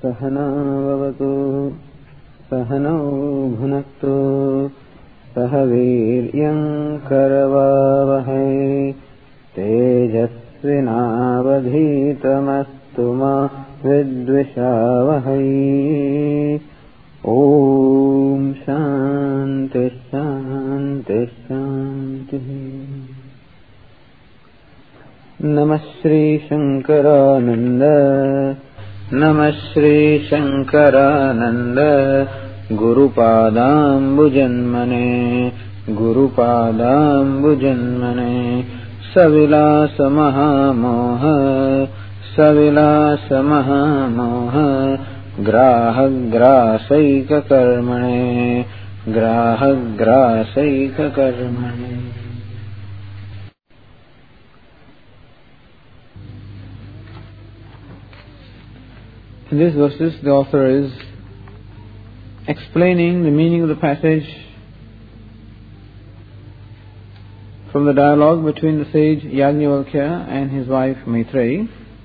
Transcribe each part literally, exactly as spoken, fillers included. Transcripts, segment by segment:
सहना भवतु सहनौ भुनक्तु सह वीर्यं करवावहै तेजस्विनावधीतमस्तु मा विद्विषावहै। ओम शांति शांति शांति। नमः श्री शंकरानंद नमः Shri Shankaranand गुरुपादाम्बुजन्मने गुरुपादाम्बुजन्मने सविलास महामोह सविलास महामोह ग्राहग्रासैककर्मणे ग्राहग्रासैककर्मणे। In these verses, the author is explaining the meaning of the passage from the dialogue between the sage Yajnavalkya and his wife Maitreyi,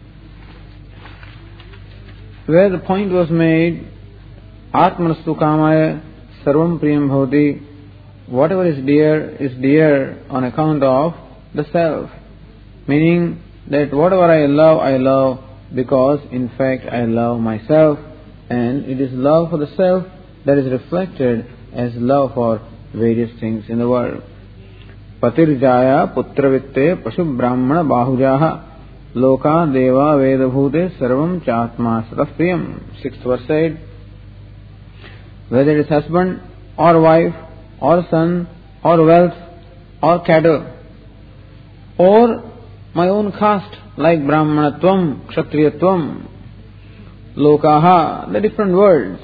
where the point was made, Atmanastu Kamaya Sarvam Priyam Bhavati, whatever is dear is dear on account of the self, meaning that whatever I love, I love because in fact I love myself, and it is love for the self that is reflected as love for various things in the world. Patirjaya putravitte pashu brahmana bahujaha loka deva vedabhute sarvam chatma satapriyam. Sixth verse said, whether it is husband or wife or son or wealth or cattle or my own caste like Brahmanatvam, Kshatriyatvam, Lokaha, the different worlds,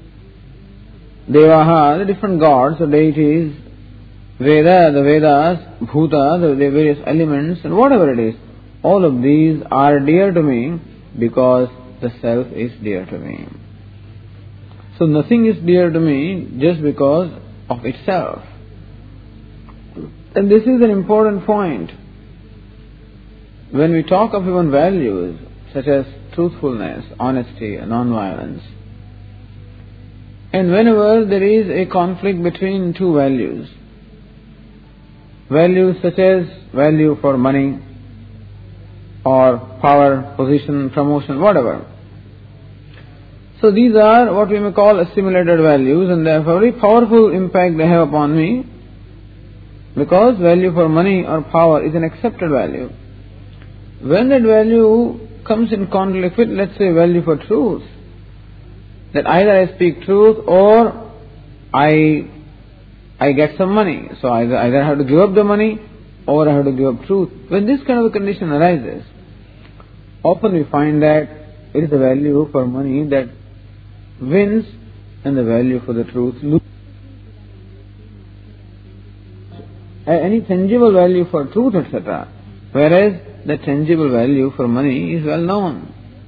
Devaha, the different gods or deities, Veda, the Vedas, Bhuta, the various elements, and whatever it is, all of these are dear to me because the self is dear to me. So nothing is dear to me just because of itself. And this is an important point. When we talk of even values such as truthfulness, honesty, and non-violence, and whenever there is a conflict between two values, values such as value for money or power, position, promotion, whatever. So these are what we may call assimilated values, and they have a very powerful impact they have upon me, because value for money or power is an accepted value. When that value comes in conflict with, let's say, value for truth, that either I speak truth or I I get some money, so either, either I have to give up the money or I have to give up truth. When this kind of a condition arises, often we find that it is the value for money that wins and the value for the truth loses. Any tangible value for truth, et cetera, whereas the tangible value for money is well known.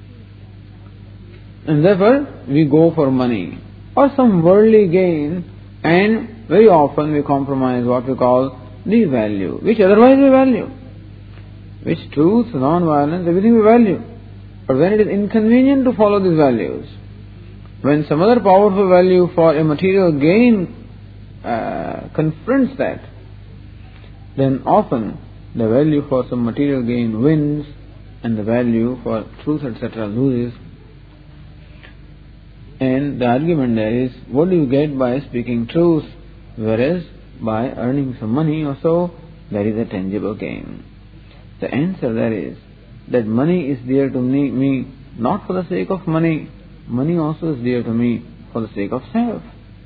And therefore, we go for money or some worldly gain, and very often we compromise what we call the value, which otherwise we value, which truth, non-violence, everything we value. But when it is inconvenient to follow these values, when some other powerful value for a material gain uh, confronts that, then often the value for some material gain wins and the value for truth, et cetera loses. And the argument there is, what do you get by speaking truth, whereas by earning some money or so, there is a tangible gain? The answer there is that money is dear to me, me not for the sake of money. Money also is dear to me for the sake of self.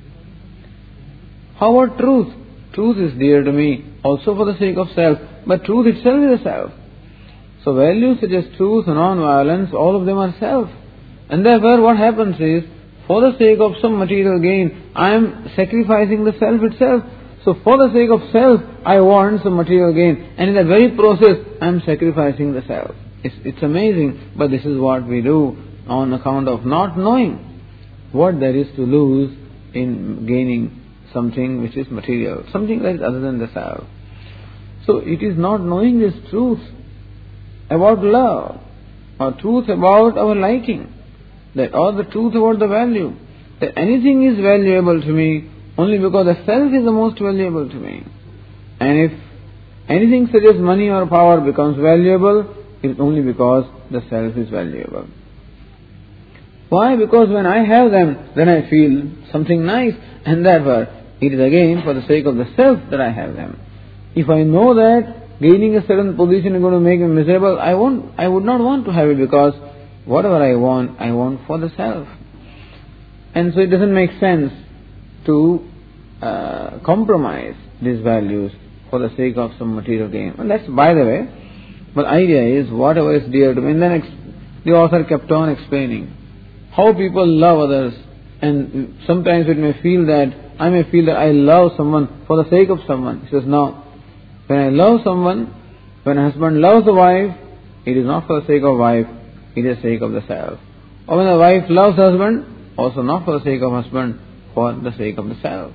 How about truth? Truth is dear to me also for the sake of self, but truth itself is a self. So values such as truth and non-violence, all of them are self. And therefore what happens is, for the sake of some material gain, I am sacrificing the self itself. So for the sake of self, I want some material gain. And in that very process, I am sacrificing the self. It's, it's amazing, but this is what we do on account of not knowing what there is to lose in gaining something which is material, something that is other than the self. So it is not knowing this truth about love, or truth about our liking, that or the truth about the value, that anything is valuable to me only because the self is the most valuable to me. And if anything such as money or power becomes valuable, it is only because the self is valuable. Why? Because when I have them, then I feel something nice, and therefore it is again for the sake of the self that I have them. If I know that gaining a certain position is going to make me miserable, I won't, I would not want to have it, because whatever I want, I want for the self. And so it doesn't make sense to uh, compromise these values for the sake of some material gain. Well, that's by the way, but the idea is whatever is dear to me. And then ex- the author kept on explaining how people love others, and sometimes it may feel that, I may feel that I love someone for the sake of someone. He says, no. When I love someone, when a husband loves a wife, it is not for the sake of wife, it is the sake of the self. Or when a wife loves husband, also not for the sake of husband, for the sake of the self.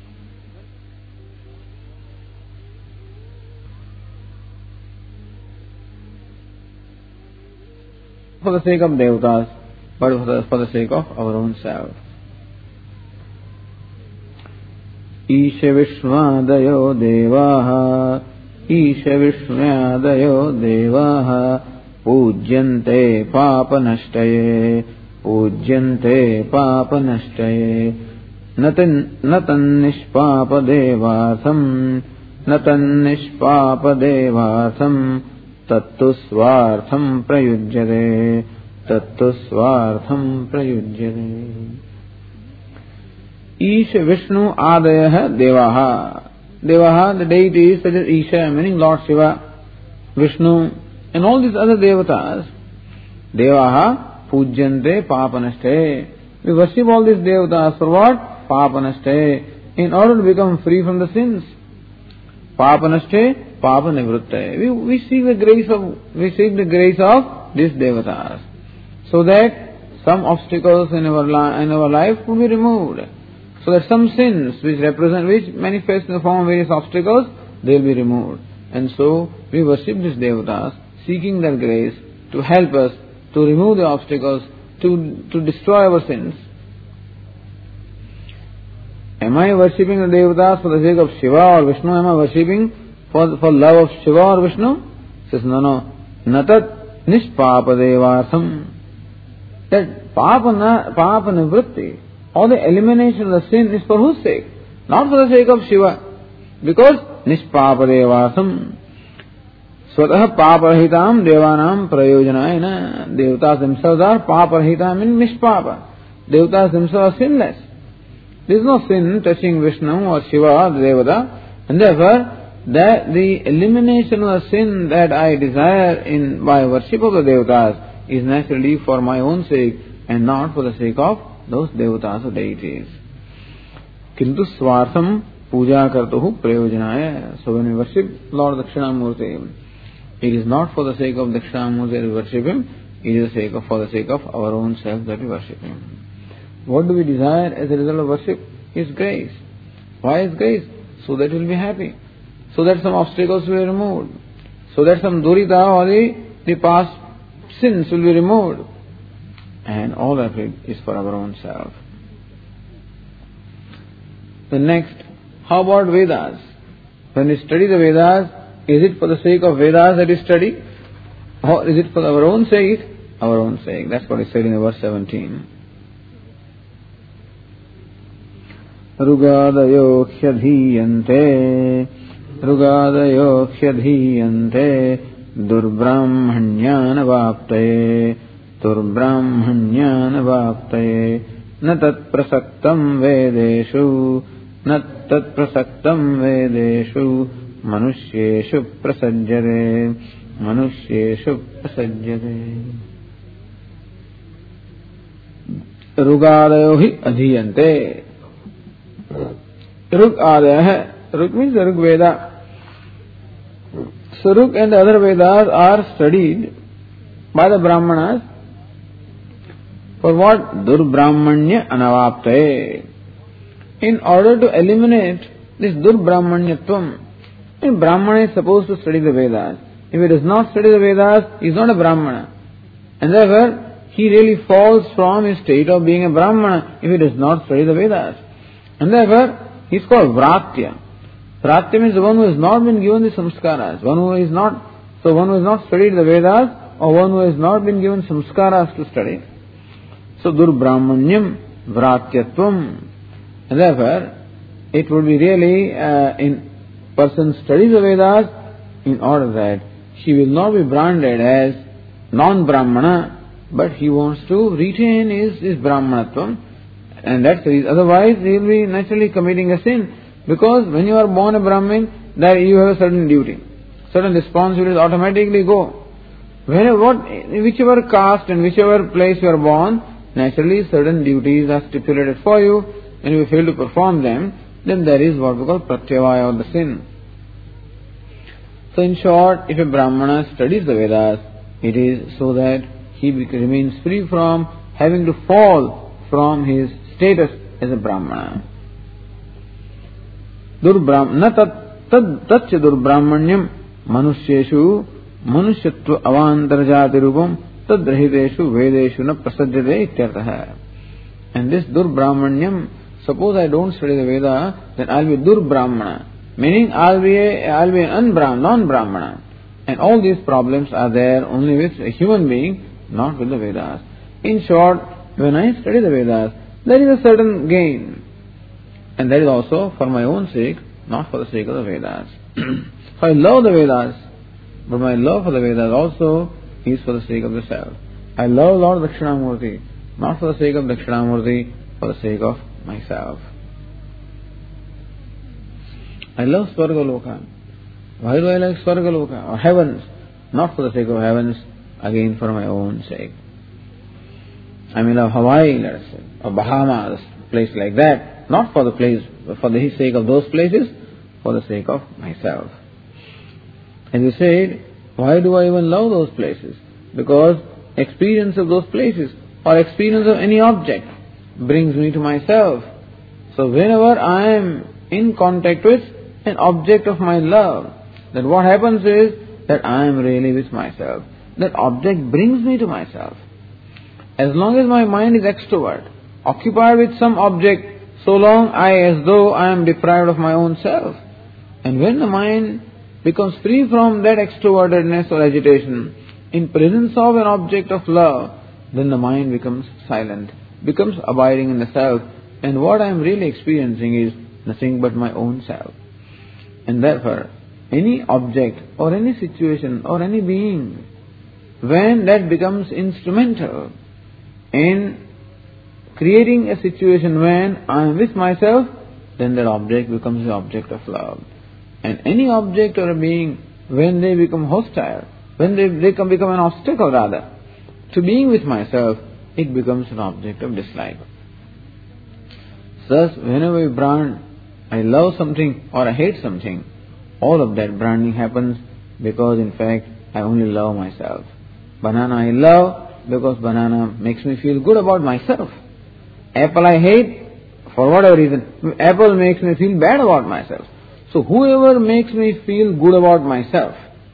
For the sake of devatas, but for the, for the sake of our own self. Isha Vishwadayo Devaha Isha Vishwadayo Devaha Pujyante Papanashtaye Pujyante Papanashtaye Natan Natan Nishpapa Devatham Natan Nishpapa Devatham Tattu Swartham Prayujyate Tattu Swartham Prayujyate. Isha Vishnu Adayah Devaha. Devaha, the deities such as Isha, meaning Lord Shiva, Vishnu, and all these other devatas. Devaha Pujyante Papanashte. We worship all these devatas for what? Papanashte. In order to become free from the sins. Papanashte, Papanivrutte. We, we seek the grace of, we seek the grace of these devatas, so that some obstacles in our, li- in our life will be removed. So that some sins which represent, which manifest in the form of various obstacles, they will be removed. And so we worship these devatas, seeking their grace to help us to remove the obstacles, to, to destroy our sins. Am I worshipping the devatas for the sake of Shiva or Vishnu? Am I worshipping for, for love of Shiva or Vishnu? He says, no, no. Natat nishpapa devatham. That papa, papa nivritti, or the elimination of the sin, is for whose sake? Not for the sake of Shiva. Because nishpapa devatham. Swatah paparahitam devanam prayojanayana. Devatas themselves are paparahitam, meaning nishpapa. Devatas themselves are sinless. There is no sin touching Vishnu or Shiva or the Devata, and therefore that the elimination of the sin that I desire in by worship of the Devatas is naturally for my own sake and not for the sake of those Devatas or deities. Kintu swartham puja kartuhu prayojanaya. So when we worship Lord Dakshinamurti, it is not for the sake of Dakshinamurti that we worship him, it is the sake of, for the sake of our own self that we worship him. What do we desire as a result of worship? Is grace. Why is grace? So that we will be happy. So that some obstacles will be removed. So that some durita or the, the past sins will be removed. And all of it is for our own self. The next, how about Vedas? When we study the Vedas, is it for the sake of Vedas that we study? Or is it for our own sake? Our own sake. That's what is said in verse seventeen. Rugadayo khyadhiyante Rugadayo khyadhiyante Durbrahmanyana vaptaye Durbrahmanyana vaptaye Natat prasaktam vedeshu Natat prasaktam vedeshu Manushyeshu prasajjare Manushyeshu prasajjare. Rugadayo hi adhiyante. Rug Adaya hai. Rug means the Rug Veda. So Rug and the other Vedas are studied by the Brahmanas for what? Durbrahmanya anavaptaye. In order to eliminate this Durbrahmanyatvam. A Brahmana is supposed to study the Vedas. If he does not study the Vedas, he is not a Brahmana. And therefore, he really falls from his state of being a Brahmana if he does not study the Vedas. And therefore, he is called Vratya. Vratya means the one who has not been given the samskaras, one who is not, so one who has not studied the Vedas, or one who has not been given samskaras to study. So, Durbrahmanyam Vratyatvam. And therefore, it would be really, uh, in person studies the Vedas in order that he will not be branded as non-Brahmana, but he wants to retain his, his Brahmanatvam. And that's the reason. Otherwise, he will be naturally committing a sin. Because when you are born a Brahmin, there you have a certain duty. Certain responsibilities automatically go. Whenever, what, whichever caste and whichever place you are born, naturally certain duties are stipulated for you, and if you fail to perform them, then there is what we call pratyavaya, or the sin. So in short, if a Brahmana studies the Vedas, it is so that he remains free from having to fall from his status as a Brahmana. Durbrahmana tatcha durbrahmanyam manusyeshu manusyatva avantarjati rupam tadrahiteshu vedeshu na prasajjate ityartha. And this durbrahmanyam, suppose I don't study the Veda, then I'll be durbrahmana, meaning I'll be a, I'll be an unbrahmana, non-brahmana. And all these problems are there only with a human being, not with the Vedas. In short, when I study the Vedas, there is a certain gain. And that is also for my own sake, not for the sake of the Vedas. So I love the Vedas, but my love for the Vedas also is for the sake of the self. I love Lord Dakshinamurti, not for the sake of Dakshinamurti, for the sake of myself. I love Swargaloka. Why do I like Swargaloka? Or heavens, not for the sake of heavens, again for my own sake. I may love Hawaii, let us say, or Bahamas, a place like that, not for the place, for the sake of those places, for the sake of myself. As you said, why do I even love those places? Because experience of those places, or experience of any object, brings me to myself. So whenever I am in contact with an object of my love, then what happens is that I am really with myself. That object brings me to myself. As long as my mind is extrovert, occupied with some object, so long I as though I am deprived of my own self. And when the mind becomes free from that extrovertedness or agitation, in presence of an object of love, then the mind becomes silent, becomes abiding in the self, and what I am really experiencing is nothing but my own self. And therefore, any object or any situation or any being, when that becomes instrumental in creating a situation when I am with myself, then that object becomes the object of love. And any object or a being, when they become hostile, when they, they can become an obstacle rather, to being with myself, it becomes an object of dislike. Thus, whenever we brand, I love something or I hate something, all of that branding happens because in fact I only love myself. Banana I love because banana makes me feel good about myself. Apple I hate for whatever reason. Apple makes me feel bad about myself. So whoever makes me feel good about myself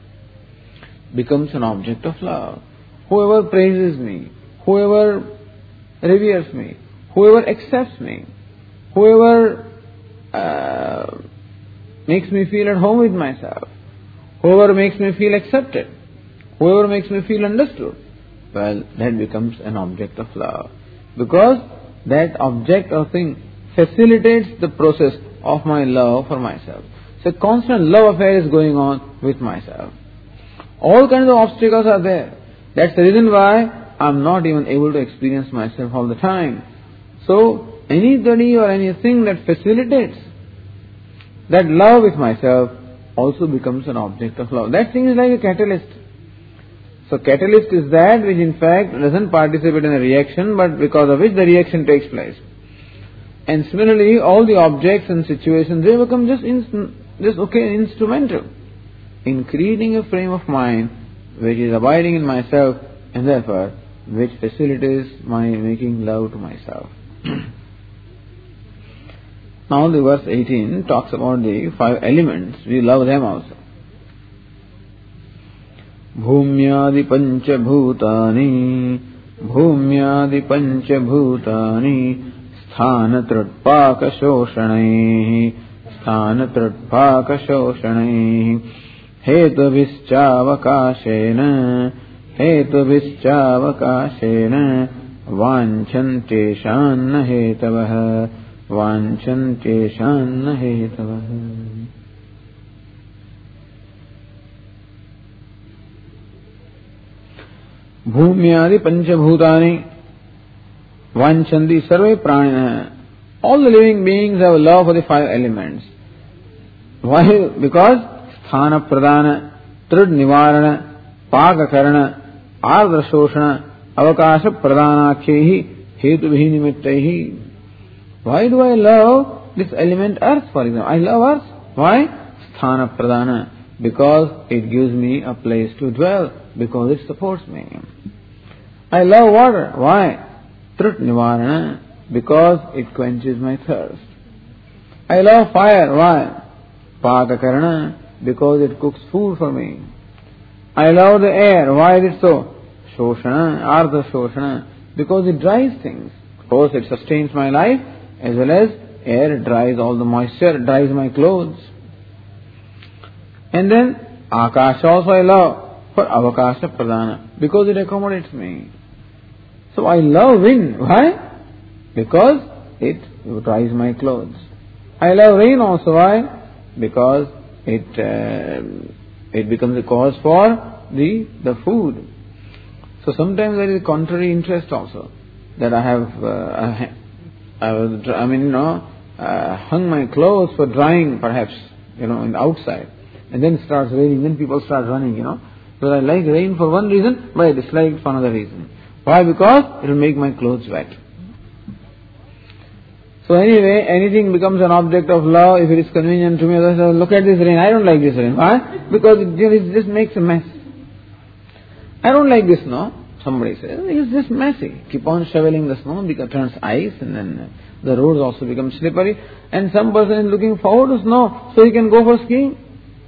becomes an object of love. Whoever praises me, whoever reveres me, whoever accepts me, whoever uh, makes me feel at home with myself, whoever makes me feel accepted, whoever makes me feel understood, well, that becomes an object of love. Because that object or thing facilitates the process of my love for myself. So a constant love affair is going on with myself. All kinds of obstacles are there. That's the reason why I'm not even able to experience myself all the time. So anybody or anything that facilitates that love with myself also becomes an object of love. That thing is like a catalyst. So catalyst is that which in fact doesn't participate in a reaction, but because of which the reaction takes place. And similarly, all the objects and situations, they become just, inst- just okay, instrumental in creating a frame of mind which is abiding in myself and therefore which facilitates my making love to myself. Now the verse eighteen talks about the five elements. We love them also. Bhumyadi pancha bhutani Bhumyadi pancha bhutani sthana trutpaka shoshanaihi sthana trutpaka shoshanaihi hetubhischavakashena hetubhischavakashena vanchanti shanna hetavah vanchanti shanna hetavah. Bhumyadi panchabhutani vanchanti sarve pranina. All the living beings have a love for the five elements. Why? Because sthana pradana, trud nivarana, paga karana, ardra shoshana, avakasha pradanakhyehi, hetu bhi nimittaihi. Why do I love this element earth, for example? I love earth. Why? Sthana pradana. Because it gives me a place to dwell. Because it supports me. I love water. Why? Trut nivarana. Because it quenches my thirst. I love fire. Why? Paga karana. Because it cooks food for me. I love the air. Why is it so? Shoshana, ardha shoshana. Because it dries things. Of course, it sustains my life, as well as air dries all the moisture, dries my clothes. And then Akasha also I love for avakasha pradana, because it accommodates me. So I love wind. Why? Because it dries my clothes. I love rain also. Why? Because it uh, it becomes a cause for the the food. So sometimes there is contrary interest also, that I have uh, I, was, I mean you know uh, hung my clothes for drying, perhaps you know in the outside, and then it starts raining. Then people start running. You know, so I like rain for one reason, but I dislike it for another reason. Why? Because it will make my clothes wet. So anyway, anything becomes an object of love if it is convenient to me. Others say, look at this rain. I don't like this rain. Why? Because it, it just makes a mess. I don't like this snow. Somebody says, it's just messy. Keep on shoveling the snow, because it turns ice, and then the roads also become slippery. And some person is looking forward to snow so he can go for skiing.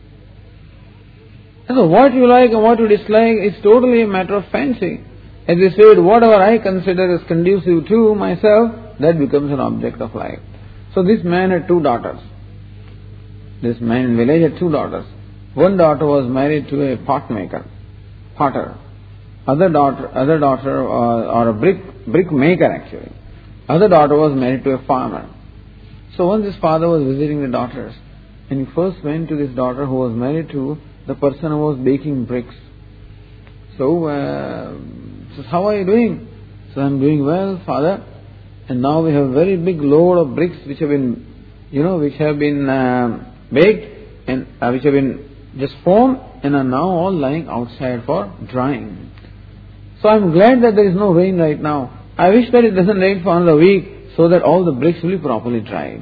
And so what you like and what you dislike is totally a matter of fancy. As we said, whatever I consider as conducive to myself, that becomes an object of life. So this man had two daughters. This man in village had two daughters. One daughter was married to a pot maker, potter. Other daughter, other daughter, uh, or a brick brick maker actually. Other daughter was married to a farmer. So once his father was visiting the daughters, and he first went to this daughter who was married to the person who was baking bricks. So, uh, says, how are you doing? So I'm doing well, father. And now we have a very big load of bricks which have been, you know, which have been uh, baked and uh, which have been just formed and are now all lying outside for drying. So I'm glad that there is no rain right now. I wish that it doesn't rain for another week so that all the bricks will be properly dried.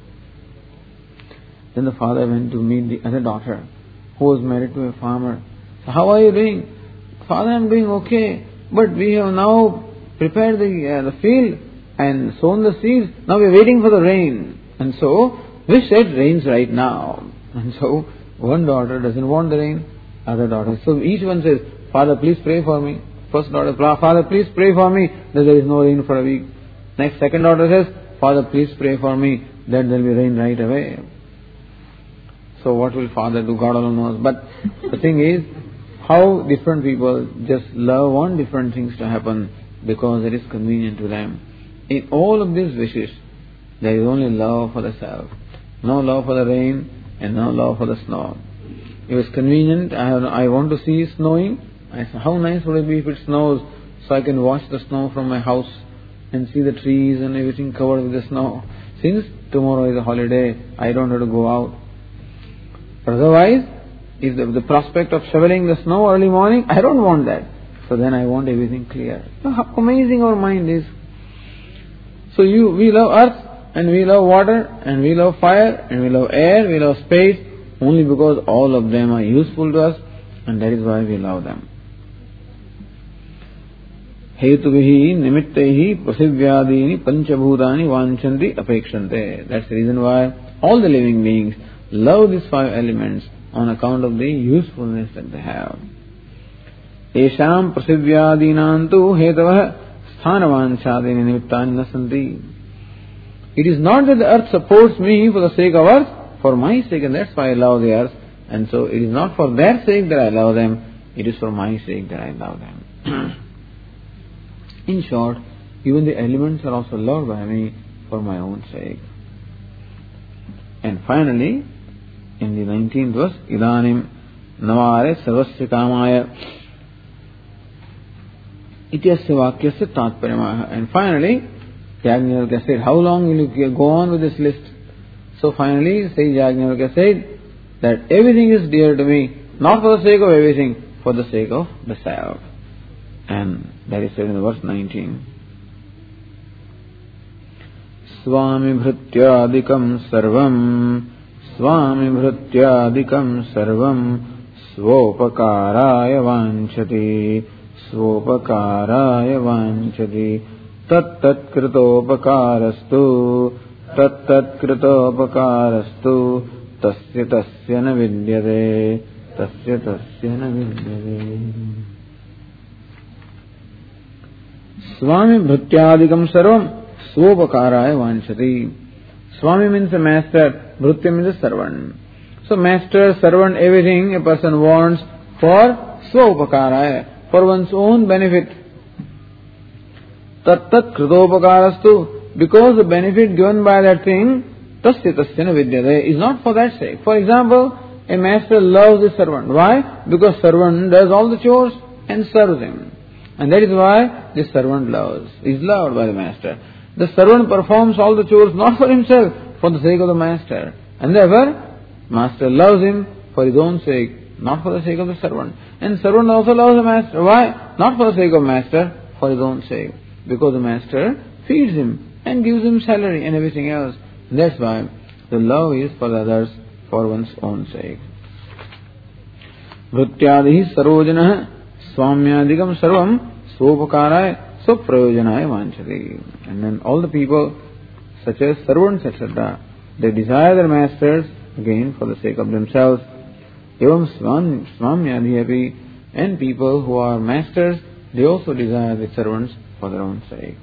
Then the father went to meet the other daughter who was married to a farmer. So how are you doing? Father, I'm doing okay. But we have now prepared the, uh, the field and sown the seeds. Now we are waiting for the rain. And so, wish it rains right now. And so, one daughter doesn't want the rain, other daughter. So each one says, Father, please pray for me. First daughter, Father, please pray for me that there is no rain for a week. Next, second daughter says, Father, please pray for me that there will be rain right away. So what will Father do? God alone knows. But the thing is, how different people just love want different things to happen because it is convenient to them. In all of these wishes, there is only love for the self. No love for the rain and no love for the snow. If it's convenient, I, have, I want to see snowing. I say, how nice would it be if it snows so I can watch the snow from my house and see the trees and everything covered with the snow. Since tomorrow is a holiday, I don't have to go out. But otherwise, if the, the prospect of shoveling the snow early morning, I don't want that. So then I want everything clear. So how amazing our mind is. So you, we love earth, and we love water, and we love fire, and we love air, we love space, only because all of them are useful to us, and that is why we love them. Hetuvihi nimittaihi prasivyadini panchabhutani vanchanti apekshante. That's the reason why all the living beings love these five elements on account of the usefulness that they have. Esham prasivyadinantu hetavah sthanavancchadini nimittani nasanti. It is not that the earth supports me for the sake of earth, for my sake, and that's why I love the earth. And so it is not for their sake that I love them, it is for my sake that I love them. In short, even the elements are also loved by me for my own sake. And finally, in the nineteenth verse, Idanim Navare Sarvasya Kamaya Ityasya Vakyasya Tatparyamaha. And finally, Yajnavalkya said, how long will you go on with this list? So finally, Sage Yajnavalkya said that everything is dear to me, not for the sake of everything, for the sake of the self. And that is said in the verse nineteen. Swami Bhrityadikam Sarvam Swami Bhrityadikam Sarvam Svopakaraya Vanchati Svopakaraya Vanchati Tat Tat Kritopakarastu Tat Tat Kritopakarastu Tasya Tasya Na Vidyate Tasya Tasya Na Vidyate. Swami Bhrityadikam Sarvam Svopakaraya Vanchati. Swami means a master, Bhritya means a servant. So master, servant, everything a person wants for Svopakaraya, for one's own benefit. Tat Tat Kritopakarastu, because the benefit given by that thing, Tasya Tasya Na Vidyate, is not for that sake. For example, a master loves the servant. Why? Because servant does all the chores and serves him. And that is why the servant loves, is loved by the master. The servant performs all the chores not for himself, for the sake of the master. And therefore, master loves him for his own sake, not for the sake of the servant. And servant also loves the master. Why? Not for the sake of master, for his own sake. Because the master feeds him and gives him salary and everything else. And that's why the love is for the others, for one's own sake. Vrutyadihi sarojana swamyadikam sarvam svopakaraya swaprayojanaya vanchati. And then all the people, such as servants, et cetera, they desire their masters again for the sake of themselves. Evam swamyadhiyapi, and people who are masters, they also desire the servants for their own sake.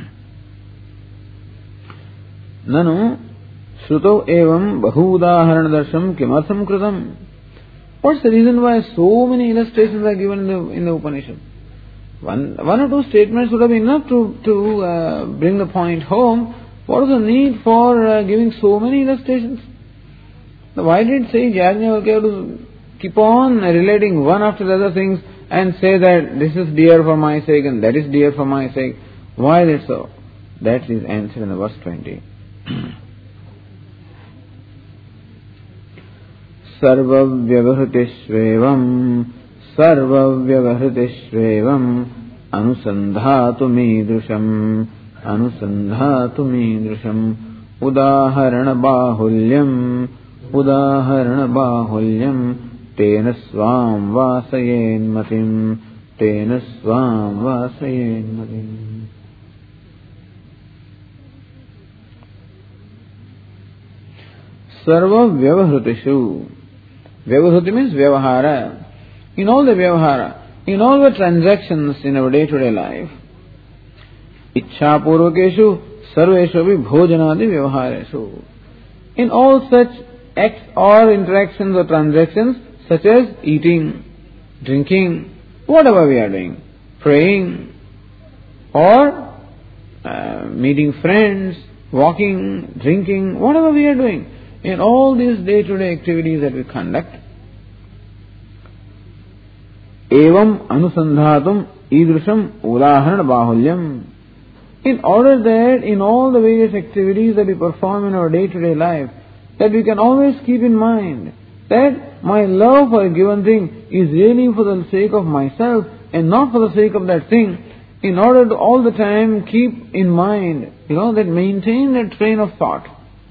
Nanu shruto evam bahudaharanadarsham kimartham kritam. What's the reason why so many illustrations are given in the, in the Upanishad? One, one or two statements would have been enough to, to uh, bring the point home. What is the need for uh, giving so many illustrations? Why did Sage Yajnavalkya to keep on relating one after the other things and say that this is dear for my sake and that is dear for my sake? Why is it so? That is answered in the verse twenty. Sarva vyavahrutishvevam Sarva vyavahrutishvevam Anusandhatu midrusham Anusandhatu midrusham Udaharana bahulyam Udaharana bahulyam Tena swam vasayen matim Tena swam vasayen matim. Sarva vyavahrutishu. Vyavahruti means vyavahara. In all the vyavahara, in all the transactions in our day-to-day life, Ichha purvakeshu sarveshu api bhojanadi vyavahareshu. In all such acts or interactions or transactions, such as eating, drinking, whatever we are doing, praying, or uh, meeting friends, walking, drinking, whatever we are doing, in all these day-to-day activities that we conduct, evam anusandhatum idrusham udaharana bahulyam. In order that in all the various activities that we perform in our day-to-day life, that we can always keep in mind that my love for a given thing is really for the sake of myself and not for the sake of that thing, in order to all the time keep in mind, you know, that maintain that train of thought.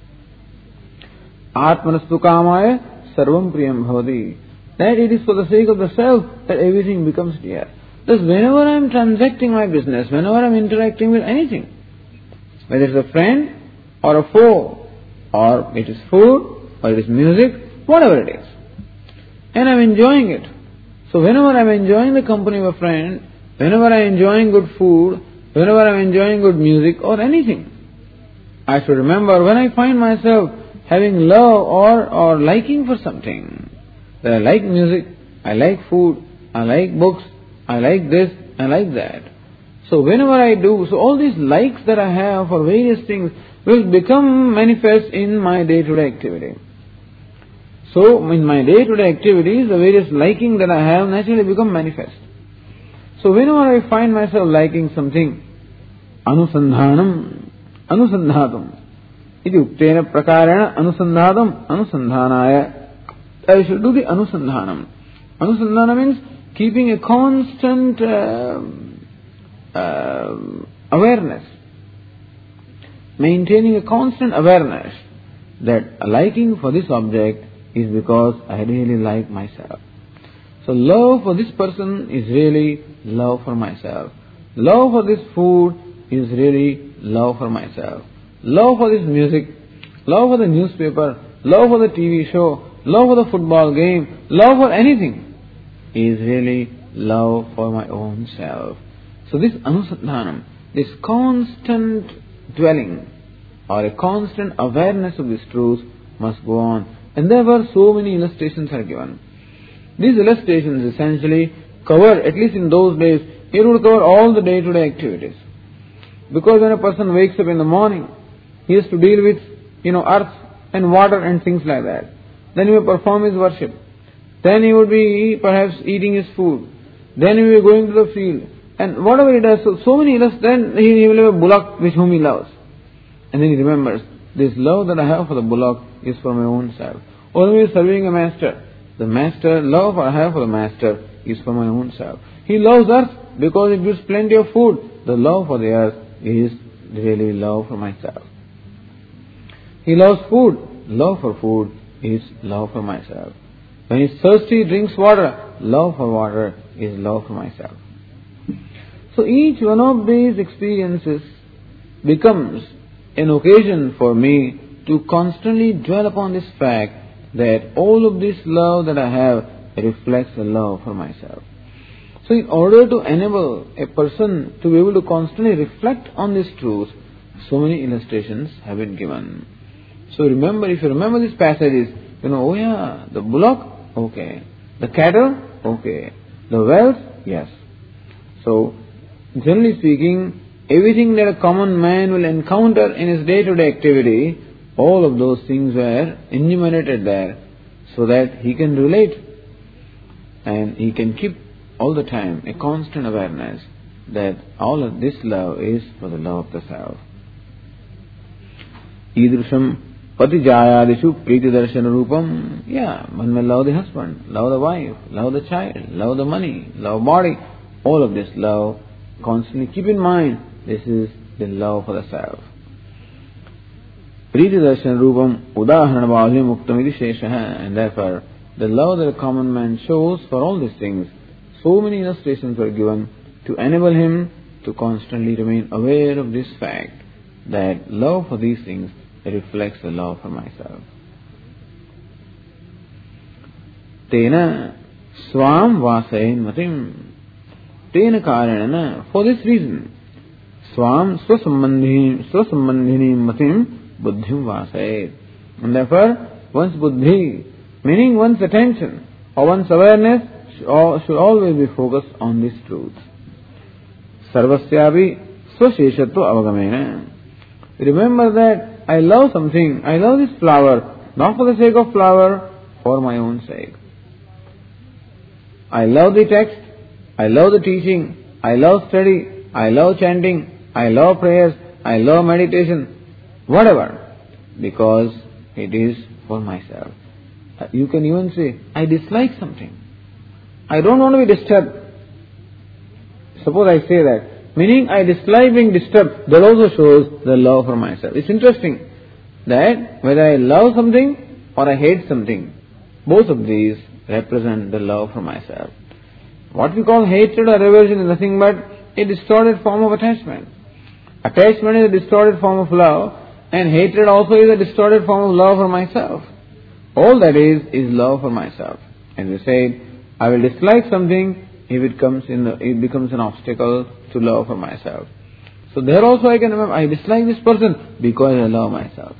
Atmanastu kamaya sarvam priyam bhavati. That it is for the sake of the self that everything becomes dear. Thus whenever I am transacting my business, whenever I am interacting with anything, whether it is a friend or a foe, or it is food, or it is music, whatever it is, and I am enjoying it, So whenever I'm enjoying the company of a friend, whenever I'm enjoying good food, whenever I'm enjoying good music or anything, I should remember when I find myself having love or, or liking for something, that I like music, I like food, I like books, I like this, I like that. So whenever I do, so all these likes that I have for various things will become manifest in my day-to-day activity. So in my day-to-day activities, the various liking that I have naturally become manifest. So whenever I find myself liking something, anusandhanam, anusandhatam, iti uktena prakarena anusandhatam, anusandhanaya, I should do the anusandhanam. Anusandhana means keeping a constant uh, uh, awareness, maintaining a constant awareness that a liking for this object is because I really like myself. So love for this person is really love for myself. Love for this food is really love for myself. Love for this music, love for the newspaper, love for the T V show, love for the football game, love for anything is really love for my own self. So this anusandhanam, this constant dwelling or a constant awareness of this truth must go on. And there were so many illustrations are given. These illustrations essentially cover, at least in those days, it would cover all the day-to-day activities. Because when a person wakes up in the morning, he has to deal with, you know, earth and water and things like that. Then he will perform his worship. Then he would be perhaps eating his food. Then he will be going to the field. And whatever he does, so, so many illustrations, then he, he will have a bullock with whom he loves. And then he remembers, this love that I have for the bullock is for my own self. Or when he is serving a master, the master, love I have for the master is for my own self. He loves earth because it gives plenty of food. The love for the earth is really love for myself. He loves food. Love for food is love for myself. When he is thirsty, he drinks water. Love for water is love for myself. So each one of these experiences becomes an occasion for me to constantly dwell upon this fact that all of this love that I have reflects the love for myself. So in order to enable a person to be able to constantly reflect on this truth, so many illustrations have been given. So remember, if you remember these passages, you know, oh yeah, the bullock, okay. The cattle, okay. The wealth, yes. So, generally speaking, everything that a common man will encounter in his day-to-day activity, all of those things were enumerated there so that he can relate and he can keep all the time a constant awareness that all of this love is for the love of the self. Idrusham pati jayadishu priti darshan rupam. Yeah, one may love the husband, love the wife, love the child, love the money, love body. All of this love, constantly keep in mind, this is the love for the self. Priti darshan rupam udaharana bhavya muktam iti sheshaha. And therefore, the love that a common man shows for all these things, so many illustrations were given to enable him to constantly remain aware of this fact that love for these things reflects the love for myself. Tena swam vasayin matim. Tena karanana, for this reason, swam swasambandhini swasambandhini matim buddhim vasayet. And therefore, one's buddhi, meaning one's attention or one's awareness, should always be focused on this truth. Sarvasyavi swasheshatva avagamena. Remember that I love something, I love this flower, not for the sake of flower, for my own sake. I love the text, I love the teaching, I love study, I love chanting, I love prayers, I love meditation, whatever, because it is for myself. You can even say, I dislike something. I don't want to be disturbed. Suppose I say that. Meaning I dislike being disturbed. That also shows the love for myself. It's interesting that whether I love something or I hate something, both of these represent the love for myself. What we call hatred or aversion is nothing but a distorted form of attachment. Attachment is a distorted form of love, and hatred also is a distorted form of love for myself. All that is, is love for myself. As we said, I will dislike something if it comes in the, it becomes an obstacle to love for myself. So there also I can remember, I dislike this person because I love myself.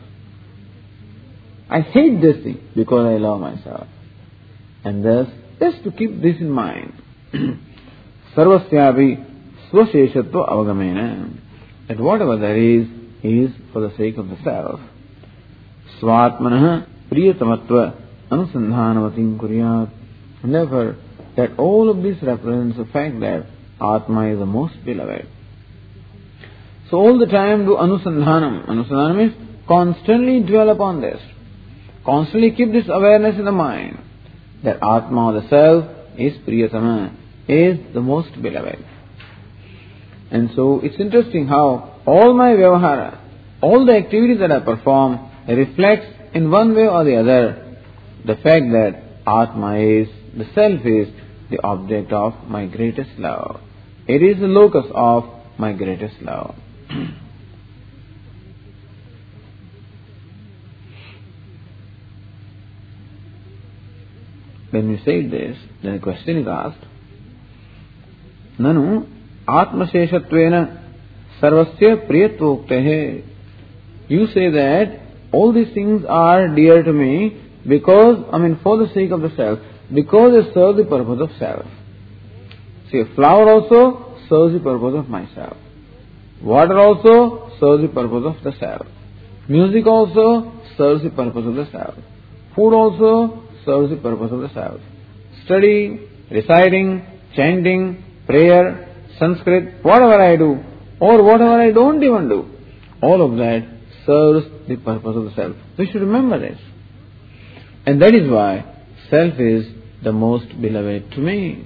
I hate this thing because I love myself. And thus, just to keep this in mind, sarvasyapi swasheshatva avagamena, that whatever there is, is for the sake of the self. Svatmanah priyatamatva anusandhanavatim kuryat. And therefore, that all of this represents the fact that Atma is the most beloved. So all the time do anusandhanam. Anusandhanam means constantly dwell upon this. Constantly keep this awareness in the mind that Atma, the self, is priyatama, is the most beloved. And so it's interesting how all my vyavahara, all the activities that I perform, reflects in one way or the other the fact that Atma is, the self is, the object of my greatest love. It is the locus of my greatest love. When we say this, then a question is asked, Nanu atmaseshatvena sarvasya priyatvoktehe. You say that all these things are dear to me because, I mean, for the sake of the self, because they serve the purpose of self. See, a flower also serves the purpose of myself. Water also serves the purpose of the self. Music also serves the purpose of the self. Food also serves the purpose of the self. Study, reciting, chanting, prayer, Sanskrit, whatever I do, or whatever I don't even do, all of that serves the purpose of the self. We should remember this. And that is why self is the most beloved to me.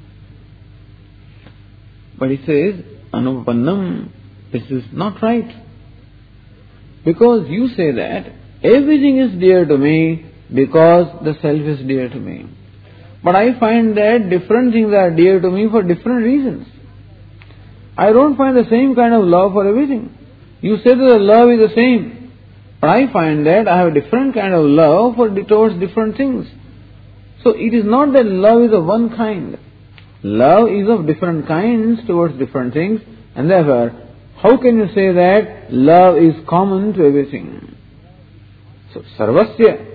But he says, Anupannam, this is not right. Because you say that everything is dear to me because the self is dear to me. But I find that different things are dear to me for different reasons. I don't find the same kind of love for everything. You say that the love is the same. But I find that I have a different kind of love for towards different things. So it is not that love is of one kind. Love is of different kinds towards different things, and therefore, how can you say that love is common to everything? So, sarvasya,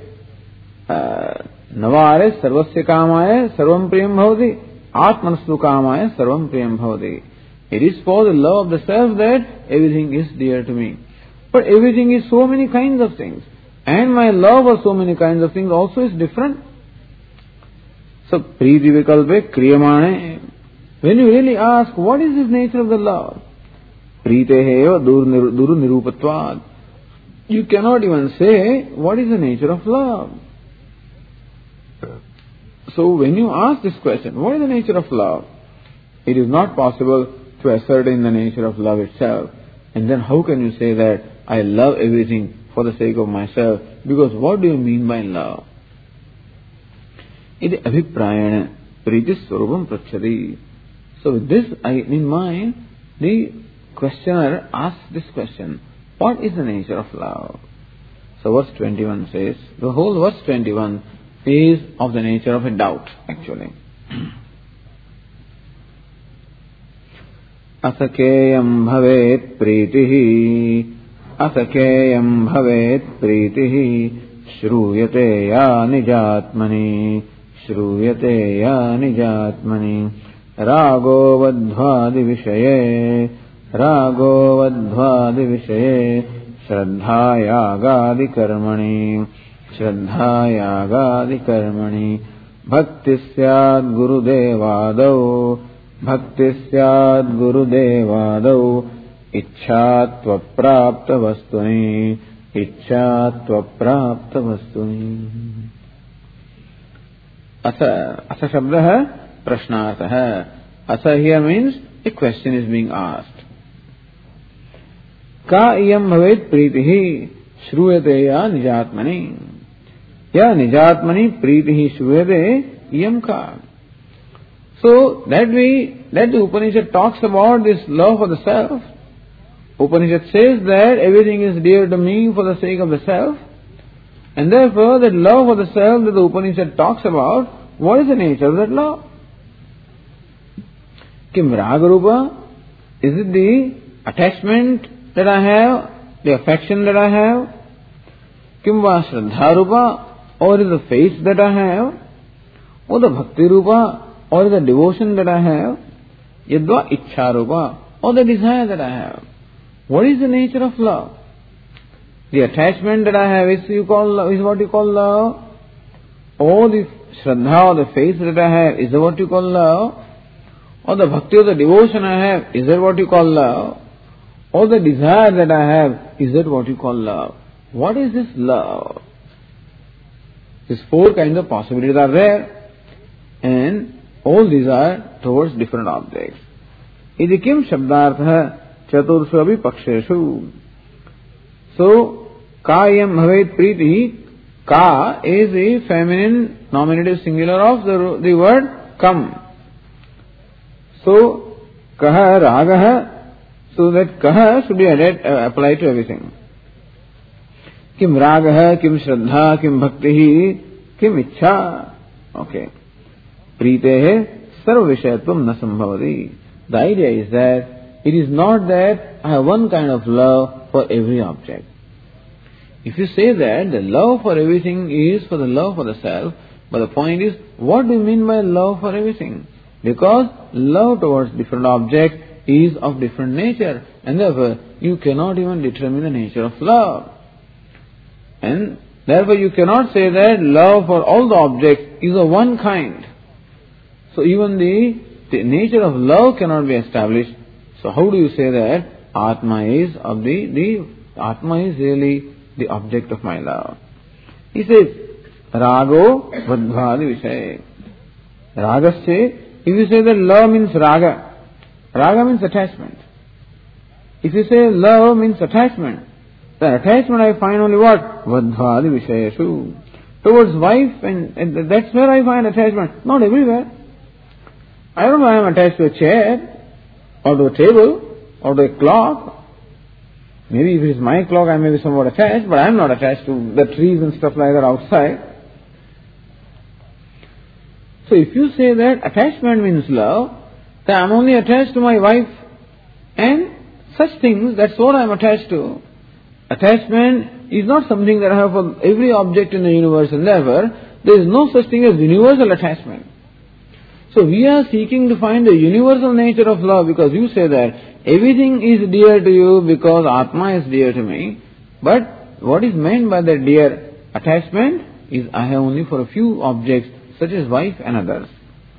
navare sarvasya kamaya sarvam priyam bhavati, atmanastu kamaya sarvam priyam bhavati. It is for the love of the self that everything is dear to me. But everything is so many kinds of things. And my love for so many kinds of things also is different. So, priti vikalpe kriyamane. When you really ask, what is the nature of the love? Pritehe duru nirupatvad. You cannot even say, what is the nature of love? So, when you ask this question, what is the nature of love? It is not possible to ascertain the nature of love itself. And then how can you say that I love everything for the sake of myself? Because what do you mean by love? Iti abhiprayana priti swarupam prachati. So with this in mind, the questioner asks this question, what is the nature of love? So verse twenty-one says, the whole verse twenty-one is of the nature of a doubt actually. Asakeyam bhavet pritihi, asakeyam bhavet pritihi, shruyate ya nijatmani, shruyate ya nijatmani, rago vadhvadi vishaye, rago vadhvadi vishaye, shraddhayagadi karmani, shraddhayagadi karmani, bhakti syad gurudevadau, Bhakti syad gurudevadau, ichatva prapta vastuni, ichatva prapta vastuni. Asa, asa shabda hai, prashnartha hai. Asa here means a question is being asked. Ka iyam bhavet pritihi, shruyate ya nijatmani. Ya nijatmani pritihi shruyate iyam ka. So, that we, that the Upanishad talks about this love for the self. Upanishad says that everything is dear to me for the sake of the self. And therefore, that love for the self that the Upanishad talks about what is the nature of that love? Kim raga rupa? Is it the attachment that I have, the affection that I have? Kim va shraddha rupa? Or is the faith that I have? Or the bhakti rupa? Or is the devotion that I have? Yadva ichha rupa? Or the desire that I have? What is the nature of love? The attachment that I have is, you call love, is what you call love? Or the shraddha or the faith that I have, is that what you call love? Or the bhakti or the devotion I have, is that what you call love? Or the desire that I have, is that what you call love? What is this love? These four kinds of possibilities are there, and all these are towards different objects. Idi kim shabdartha chaturshu abhi paksheshu. So, ka yam bhavet priti. Ka is a feminine nominative singular of the, the word kam. So, kaha ragaha, so that kaha should be added, uh, applied to everything. Kim ragaha, kim shraddha, kim bhaktihi, kim ichha. Okay. Pritehe sarva vishayatvam na sambhavati. The idea is that it is not that I have one kind of love for every object. If you say that the love for everything is for the love for the self, but the point is, what do you mean by love for everything? Because love towards different objects is of different nature, and therefore you cannot even determine the nature of love. And therefore you cannot say that love for all the objects is of one kind. So even the, the nature of love cannot be established. So how do you say that Atma is of the, the Atma is really the object of my love? He says, Rago vadbhadi vishay. Ragasya, if you say that love means raga, raga means attachment. If you say love means attachment, the attachment I find only what? Vadbhadi vishayashu. Towards wife, and, and that's where I find attachment. Not everywhere. I don't know I am attached to a chair, or to a table, or to a clock. Maybe if it is my clock, I may be somewhat attached, but I am not attached to the trees and stuff like that outside. So if you say that attachment means love, then I am only attached to my wife and such things, that's what I am attached to. Attachment is not something that I have for every object in the universe, and therefore there is no such thing as universal attachment. So we are seeking to find the universal nature of love, because you say that everything is dear to you because Atma is dear to me. But what is meant by that dear attachment is I have only for a few objects such as wife and others.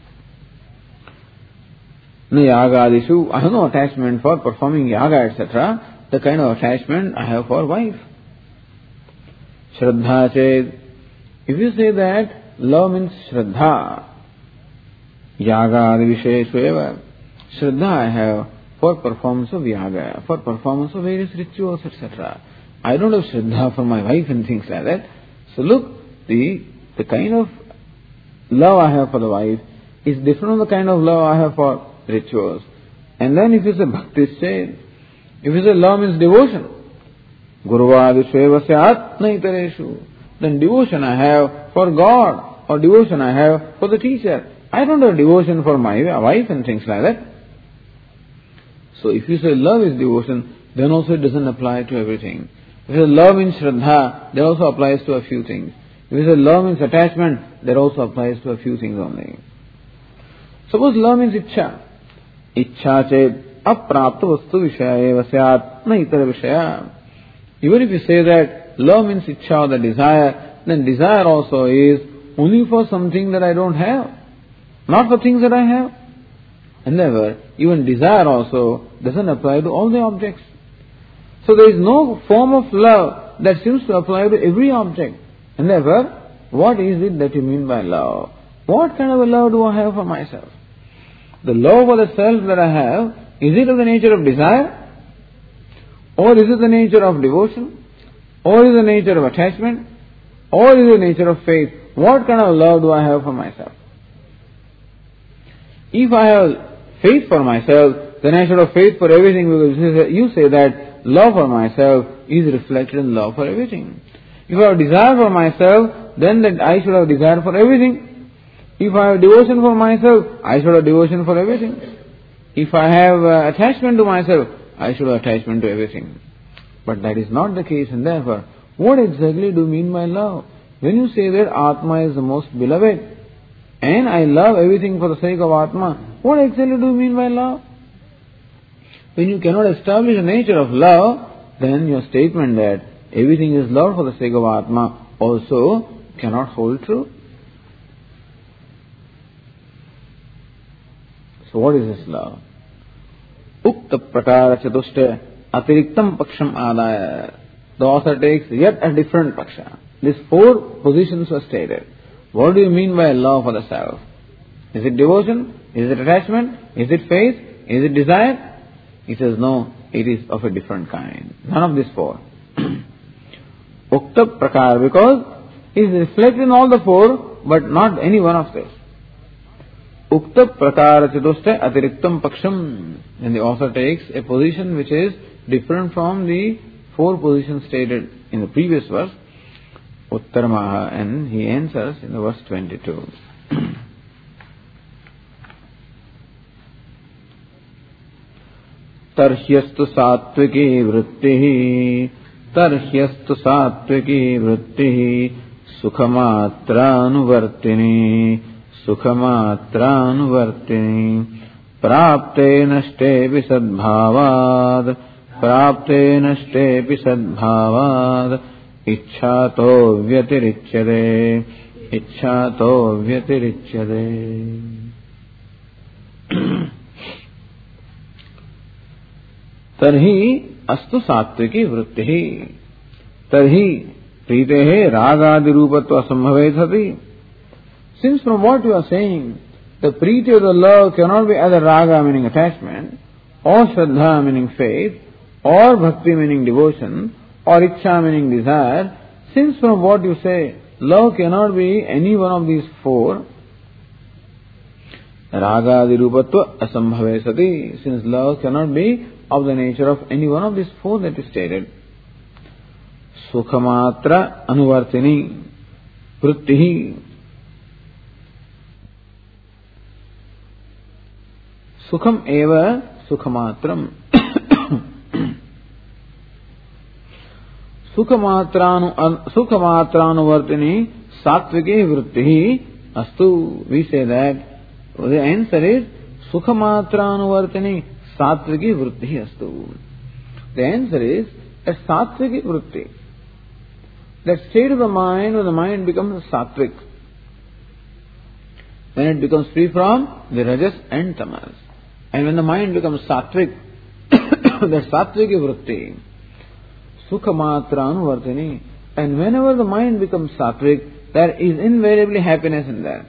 No yaga adishu, I have no attachment for performing yaga, et cetera. The kind of attachment I have for wife. Shraddha says, if you say that love means shraddha, yaga adivisheshu eva, shraddha I have for performance of yaga, for performance of various rituals, et cetera. I don't have shraddha for my wife and things like that. So look, the the kind of love I have for the wife is different from the kind of love I have for rituals. And then if you say bhakti said, if you say love means devotion, guruvadisheva syat naitareshu, then devotion I have for God, or devotion I have for the teacher. I don't have devotion for my wife and things like that. So if you say love is devotion, then also it doesn't apply to everything. If you say love means shraddha, that also applies to a few things. If you say love means attachment, that also applies to a few things only. Suppose love means ichha. Ichha ched aprapta vastu vishaya eva syat na itara vishaya. Even if you say that love means ichha, or the desire, then desire also is only for something that I don't have, not for things that I have. And therefore, even desire also doesn't apply to all the objects. So there is no form of love that seems to apply to every object. And therefore, what is it that you mean by love? What kind of a love do I have for myself? The love for the self that I have, is it of the nature of desire? Or is it the nature of devotion? Or is it the nature of attachment? Or is it the nature of faith? What kind of love do I have for myself? If I have faith for myself, then I should have faith for everything, because you say that love for myself is reflected in love for everything. If I have desire for myself, then that I should have desire for everything. If I have devotion for myself, I should have devotion for everything. If I have uh, attachment to myself, I should have attachment to everything. But that is not the case, and therefore, what exactly do you mean by love? When you say that Atma is the most beloved, and I love everything for the sake of Atma, what exactly do you mean by love? When you cannot establish the nature of love, then your statement that everything is love for the sake of Atma also cannot hold true. So what is this love? Ukta prakara chatushta atiriktam paksham adaya. The author takes yet a different paksha. These four positions were stated. What do you mean by love for the self? Is it devotion? Is it attachment? Is it faith? Is it desire? He says no, it is of a different kind. None of these four. Ukta prakara, because it is reflected in all the four, but not any one of this. Ukta prakara chatushta atiriktam paksham. And the author takes a position which is different from the four positions stated in the previous verse, Uttaramaha, and he answers in the verse twenty-two. Tarhyastu sattviki vrittihi, tarhyastu sattviki vrittihi, sukhamatra sukhamatra prapte nashte visadbhavad, prapte nashte visadbhavad, ichchato vyatirichyade, ichchato vyatirichyade. Tarhi astu sattviki vrittihi, tarhi pritehe ragadi rupatva sambhavethati. Since from what you are saying, the preeti or the love cannot be either raga meaning attachment, or shraddha meaning faith, or bhakti meaning devotion, or ichcha meaning desire, since from what you say, love cannot be any one of these four, raga dirupatva asambhave sati, since love cannot be of the nature of any one of these four that is stated. Sukhamatra anuvartini vrittihi. Sukham eva sukhamatram. Sukamatranuvartini sattviki vrittihi astu. We say that the answer is Sukamatranuvartini sattviki vrittihi astu. The answer is a sattviki vritti. That state of the mind where the mind becomes sattvic. When it becomes free from the rajas and tamas. And when the mind becomes sattvic, the sattviki vritti, sukamatranuvartini. And whenever the mind becomes sattvic, there is invariably happiness in that.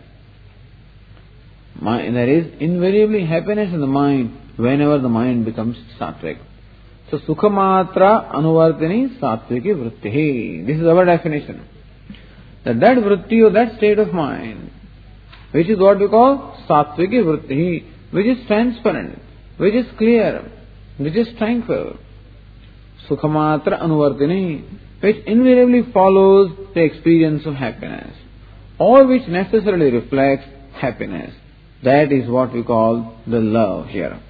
There is invariably happiness in the mind whenever the mind becomes sattvic. So sukhamatra anuvartini sattviki vritti. This is our definition. That that vritti or that state of mind, which is what we call sattviki vritti, which is transparent, which is clear, which is tranquil. Sukhamatra anuvartini, which invariably follows the experience of happiness, or which necessarily reflects happiness. That is what we call the love here.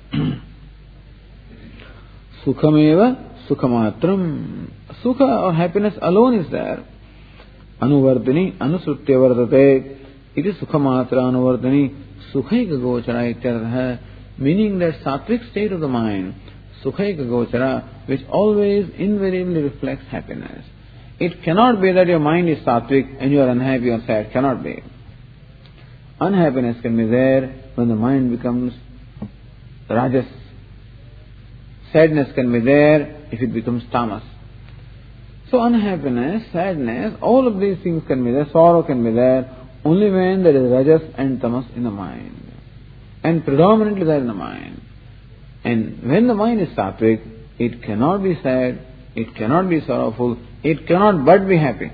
Sukhameva sukhamatram. Sukha or happiness alone is there. Anuvartini anusrutya vardate. It is sukhamatra anuvartini sukhaika gochara ityartha. Meaning that sattvic state of the mind, sukhaika gochara, which always invariably reflects happiness. It cannot be that your mind is sattvic and you are unhappy or sad. Cannot be. Unhappiness can be there when the mind becomes rajas. Sadness can be there if it becomes tamas. So unhappiness, sadness, all of these things can be there. Sorrow can be there only when there is rajas and tamas in the mind. And predominantly there in the mind. And when the mind is sattvic, it cannot be sad, it cannot be sorrowful, it cannot but be happy.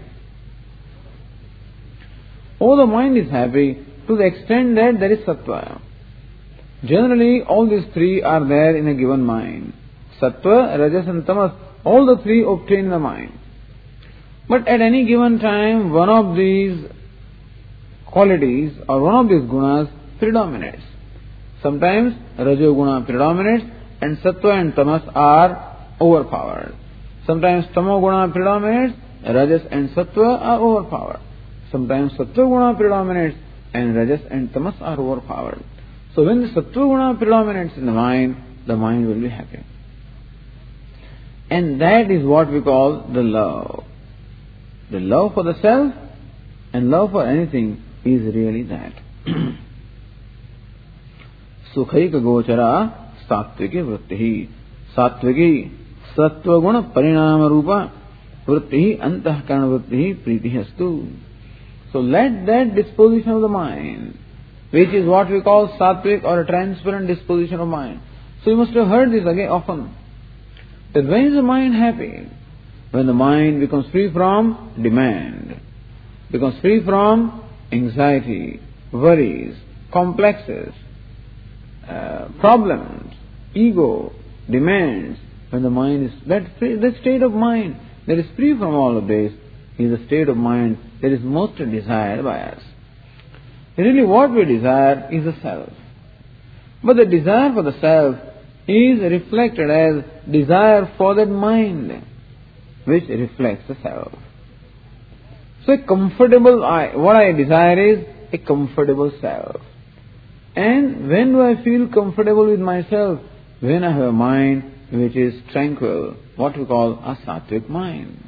Or the mind is happy to the extent that there is sattva. Generally, all these three are there in a given mind. Sattva, rajas and tamas, all the three obtain in the mind. But at any given time, one of these qualities or one of these gunas predominates. Sometimes Rajoguna predominates and Sattva and Tamas are overpowered. Sometimes Tamoguna predominates, Rajas and Sattva are overpowered. Sometimes Sattva Guna predominates and Rajas and Tamas are overpowered. So when the Sattva Guna predominates in the mind, the mind will be happy. And that is what we call the love. The love for the self and love for anything is really that. Sukhaika gochara sattviki vritti. Sattviki sattva guna parinama rupa vritti antahkarana vritti priti hastu. So let that disposition of the mind, which is what we call sattvic or a transparent disposition of mind. So you must have heard this again often. That when is the mind happy? When the mind becomes free from demand, becomes free from anxiety, worries, complexes, uh, problems, ego, demands. When the mind is that free, that state of mind that is free from all of this is a state of mind that is most desired by us. Really what we desire is the self. But the desire for the self is reflected as desire for that mind, which reflects the self. So a comfortable I, what I desire is a comfortable self. And when do I feel comfortable with myself? When I have a mind which is tranquil, what we call a sattvic mind.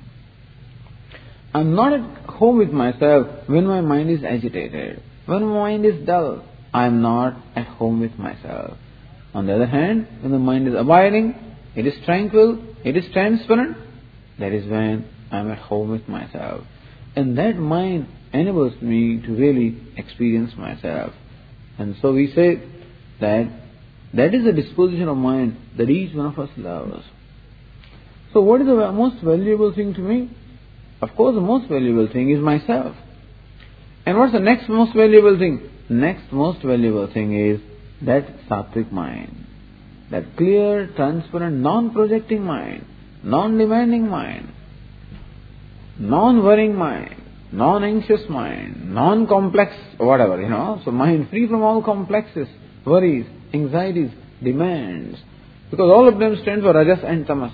I'm not at home with myself when my mind is agitated. When my mind is dull, I'm not at home with myself. On the other hand, when the mind is abiding, it is tranquil, it is transparent, that is when I'm at home with myself. And that mind enables me to really experience myself. And so we say that that is the disposition of mind that each one of us loves. So what is the most valuable thing to me? Of course the most valuable thing is myself. And what's the next most valuable thing? Next most valuable thing is that sattvic mind. That clear, transparent, non-projecting mind, non-demanding mind, non-worrying mind, non-anxious mind, non-complex, whatever, you know. So mind free from all complexes, worries, anxieties, demands. Because all of them stand for Rajas and Tamas.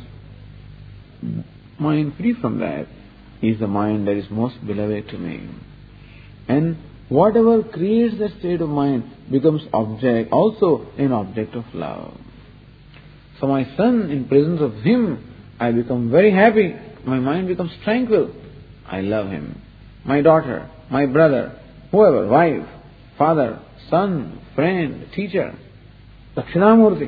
Mind free from that is the mind that is most beloved to me. And whatever creates that state of mind becomes object, also an object of love. So my son, in presence of him, I become very happy. My mind becomes tranquil. I love him. My daughter, my brother, whoever, wife, father, son, friend, teacher, Dakshinamurti.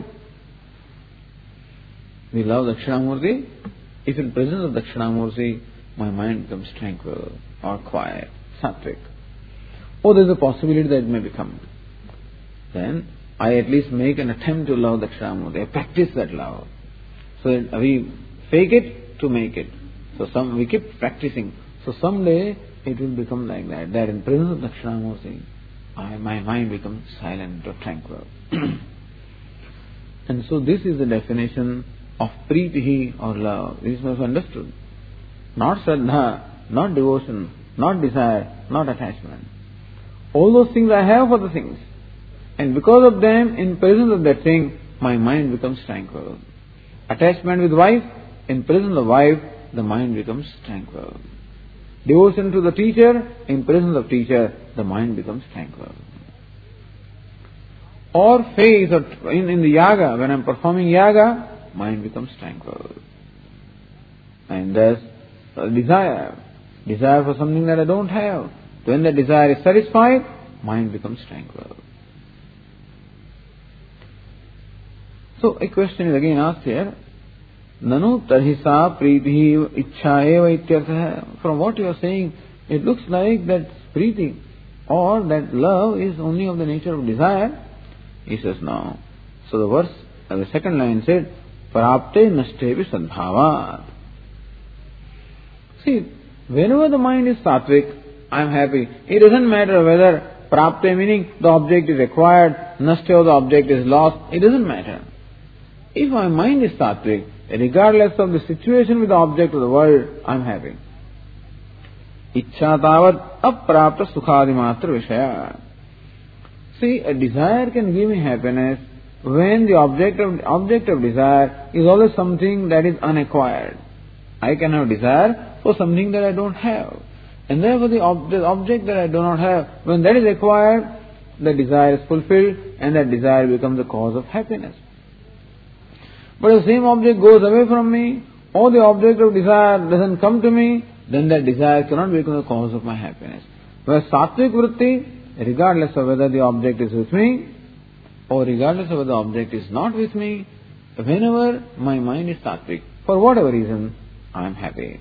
We love Dakshinamurti. If in presence of Dakshinamurti, my mind becomes tranquil or quiet, sattvic. Or there is a possibility that it may become. Then I at least make an attempt to love Dakshinamurti. I practice that love. So that we fake it to make it. So some we keep practicing. So someday it will become like that. That in presence of Dakshinamurti, I, my mind becomes silent or tranquil. And so this is the definition of pritihi or love. This must be understood. Not shraddha, not devotion, not desire, not attachment. All those things I have for the things. And because of them, in presence of that thing, my mind becomes tranquil. Attachment with wife, in presence of wife, the mind becomes tranquil. Devotion to the teacher, in presence of teacher, the mind becomes tranquil. Or faith, or in, in the yaga, when I am performing yaga, mind becomes tranquil. And thus, uh, desire, desire for something that I don't have. When the desire is satisfied, mind becomes tranquil. So a question is again asked here. Nanu tarhisa priti ichha eva ityartha. From what you are saying, it looks like that priti or that love is only of the nature of desire. He says no. So the verse, uh, the second line said, prapte nashte sadbhavat. See, whenever the mind is sattvic, I am happy. It doesn't matter whether prapte meaning the object is acquired, nashte or the object is lost. It doesn't matter. If my mind is sattvic, regardless of the situation with the object of the world, I am happy. Ichcha tavat aprapta sukhadimatra vishaya. See, a desire can give me happiness when the object of, object of desire is always something that is unacquired. I can have desire for something that I don't have. And therefore the, ob- the object that I do not have, when that is acquired, the desire is fulfilled and that desire becomes the cause of happiness. But if the same object goes away from me, or the object of desire doesn't come to me, then that desire cannot become the cause of my happiness. Whereas sattvic vritti, regardless of whether the object is with me, or regardless of whether the object is not with me, whenever my mind is sattvic, for whatever reason, I am happy.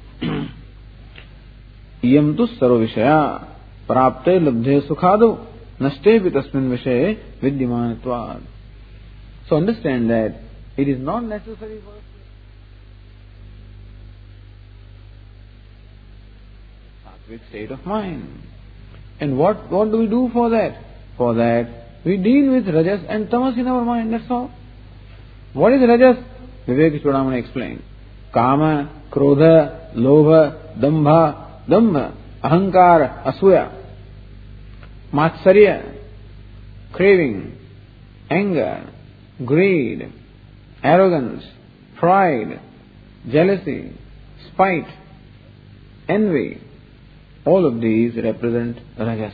Iyam tu sarva vishaya prapte labdhe sukhadu nashte vitasmin vishaye vidyamanatvad. So understand that it is not necessary for us to sattvic state of mind. And what, what do we do for that? For that, we deal with rajas and tamas in our mind, that's all. What is rajas? Vivek Chudamani explained. Kama, krodha, lobha, dambha, dambha, ahankara, asuya, matsarya, craving, anger, greed, arrogance, pride, jealousy, spite, envy. All of these represent rajas.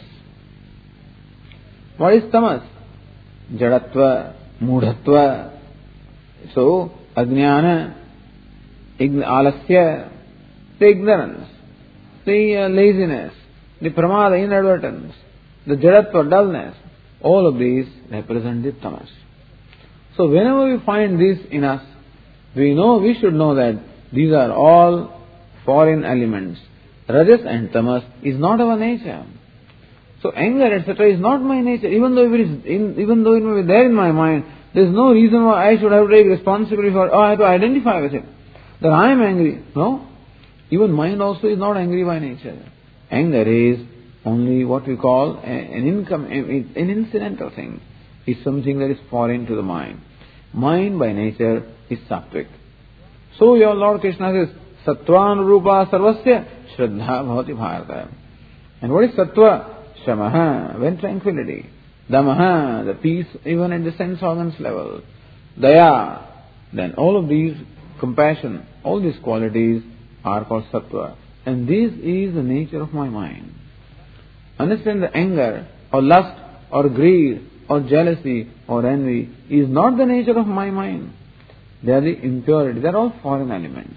What is tamas? Jadatva, mudhatva. So, ajnana, ign- alasya, the ignorance, the uh, laziness, the pramada, inadvertence, the jadatva, dullness. All of these represent the tamas. So, whenever we find this in us, we know, we should know that these are all foreign elements. Rajas and tamas is not our nature. So anger, et cetera is not my nature. Even though it is, in, even though it may be there in my mind, there is no reason why I should have to take responsibility for, or I have to identify with it. That I am angry. No. Even mind also is not angry by nature. Anger is only what we call a, an income, an incidental thing. It's something that is foreign to the mind. Mind by nature is sattvic. So your Lord Krishna says, Sattvan Rupa Sarvasya Shraddha Bhavati Bharata. And what is Sattva? Shamaha, when tranquility. Damaha, the peace even at the sense organs level. Daya, then all of these, compassion, all these qualities are called sattva. And this is the nature of my mind. Understand the anger or lust or greed or jealousy or envy is not the nature of my mind. They are the impurity. They are all foreign elements.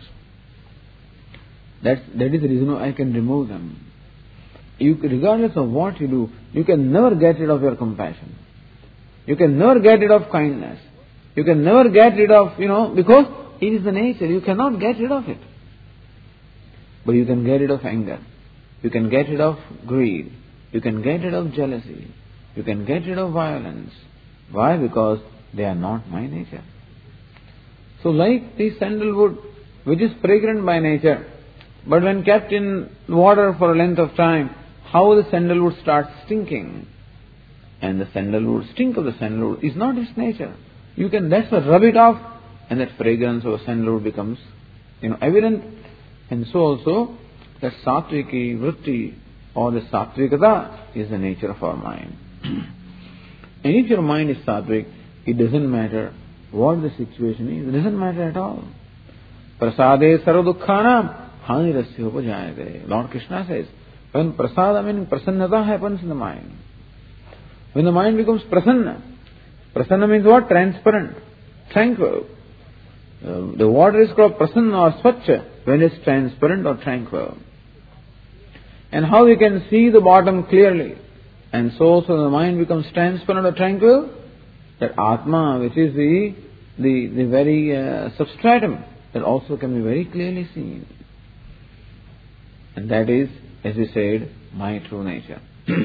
That's, that is the reason why I can remove them. You, regardless of what you do, you can never get rid of your compassion. You can never get rid of kindness. You can never get rid of, you know, because it is the nature. You cannot get rid of it. But you can get rid of anger. You can get rid of greed. You can get rid of jealousy. You can get rid of violence. Why? Because they are not my nature. So like the sandalwood, which is fragrant by nature, but when kept in water for a length of time, how the sandalwood starts stinking. And the sandalwood, stink of the sandalwood is not its nature. You can that's why rub it off and that fragrance of sandalwood becomes, you know, evident. And so also that sattviki vritti or the sattvikata is the nature of our mind. And if your mind is sattvic, it doesn't matter what the situation is. It doesn't matter at all. Prasade sarvadukhanam hanirasya upajayate. Lord Krishna says, when prasada, meaning prasannata happens in the mind. When the mind becomes prasanna, prasanna means what? Transparent, tranquil. Uh, the water is called prasanna or swachha when it's transparent or tranquil. And how we can see the bottom clearly. And so, so the mind becomes transparent or tranquil, that Atma, which is the, the, the very uh, substratum, that also can be very clearly seen. And that is, as we said, my true nature.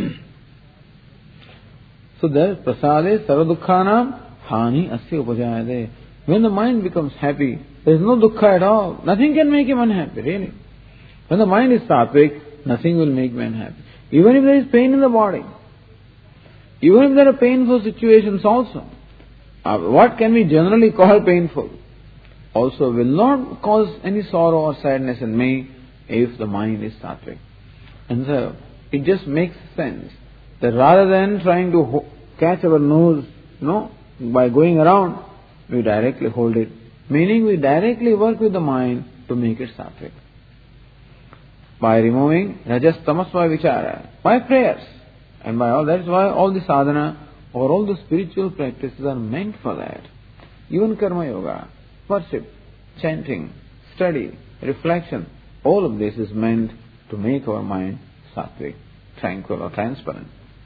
So there, prasade sarvadukhanam hani asya upajayate. When the mind becomes happy, there is no dukkha at all. Nothing can make him unhappy, really. When the mind is sattvic, nothing will make me unhappy. Even if there is pain in the body, even if there are painful situations also, uh, what can we generally call painful, also will not cause any sorrow or sadness in me if the mind is sattvic. And so it just makes sense that rather than trying to ho- catch our nose, you know, by going around, we directly hold it. Meaning we directly work with the mind to make it sattvic. By removing rajas, tamasva, vichara, by prayers. And by all, that's why all the sadhana or all the spiritual practices are meant for that. Even karma yoga, worship, chanting, study, reflection, all of this is meant to make our mind sattvic, tranquil or transparent.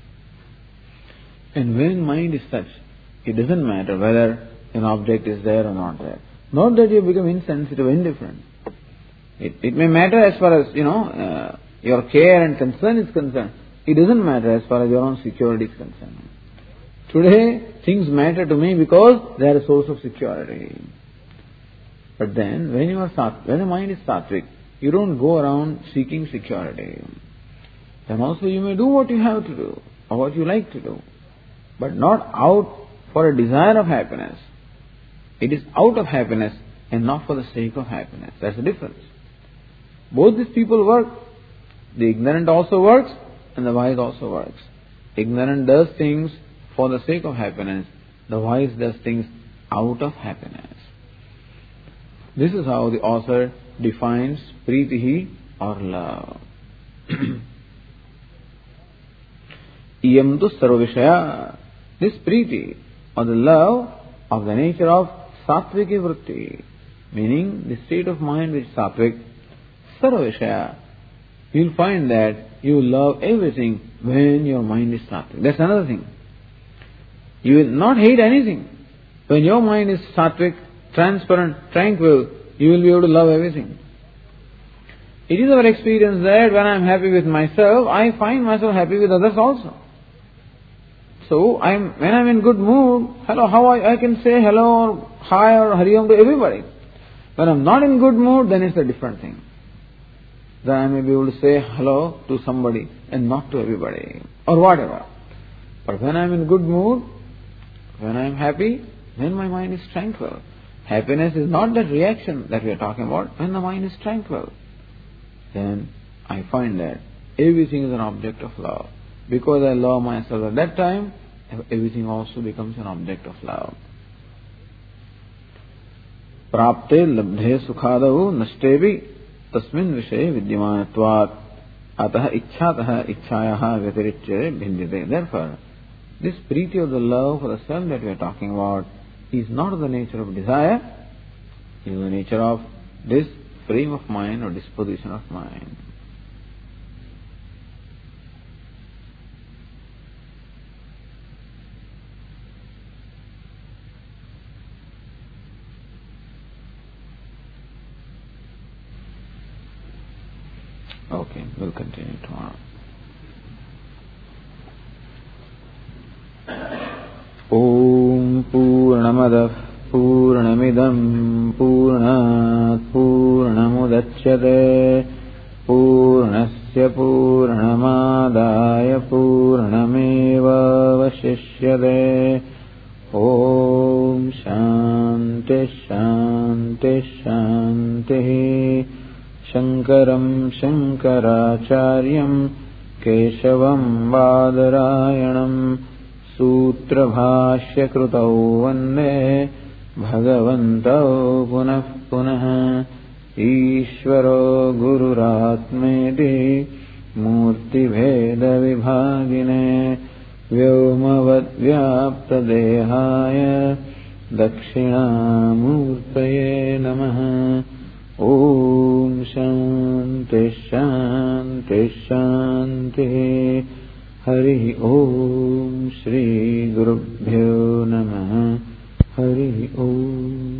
And when mind is such, it doesn't matter whether an object is there or not there. Not that you become insensitive, indifferent. It, it may matter as far as, you know, uh, your care and concern is concerned. It doesn't matter as far as your own security is concerned. Today, things matter to me because they are a source of security. But then, when you are sat, when the mind is sattvic, you don't go around seeking security. Then also you may do what you have to do, or what you like to do, but not out for a desire of happiness. It is out of happiness and not for the sake of happiness. That's the difference. Both these people work. The ignorant also works, and the wise also works. Ignorant does things for the sake of happiness. The wise does things out of happiness. This is how the author defines pritihi or love. Iyam tu sarvavishaya. This priti or the love of the nature of sattviki vritti, meaning the state of mind which is sattvic, sarvavishaya. You'll find that you love everything when your mind is sattvic. That's another thing. You will not hate anything. When your mind is sattvic, transparent, tranquil, you will be able to love everything. It is our experience that when I am happy with myself, I find myself happy with others also. So, I'm, when I am in good mood, hello, how I, I can say hello or hi or hari om to everybody. When I am not in good mood, then it's a different thing. Then I may be able to say hello to somebody and not to everybody or whatever. But when I am in good mood, when I am happy, then my mind is tranquil. Happiness is not that reaction that we are talking about. When the mind is tranquil, then I find that everything is an object of love. Because I love myself at that time, everything also becomes an object of love. Prapte labdhe sukhadahu nashtevi tasmin vishaye vidyamanatvat ataha ichchataha ichchayaha vyatirichye bhindyate. Therefore, this priti of the love for the self that we are talking about is not of the nature of desire, it is the nature of this frame of mind or disposition of mind. Okay, we'll continue tomorrow. Om Purnamadah Purnamidam Purnat Purnamudachyate Purnasya Purnamadaya Purnameva Vashishyate. Om Shanti Shanti Shanti. Shankaram Shankaracharyam Keshavam Badarayanam Sutra Bhashya Krutau Vande Bhagavantau Punah Punah Ishvaro Gururatmeti Murti Bheda Vibhagine Vyomavad Vyapta Dehaya Dakshina Murtaye Namaha. Om Shanti Shanti Shanti. Hari Om Shri Gurubhyo Namaha. Hari Om.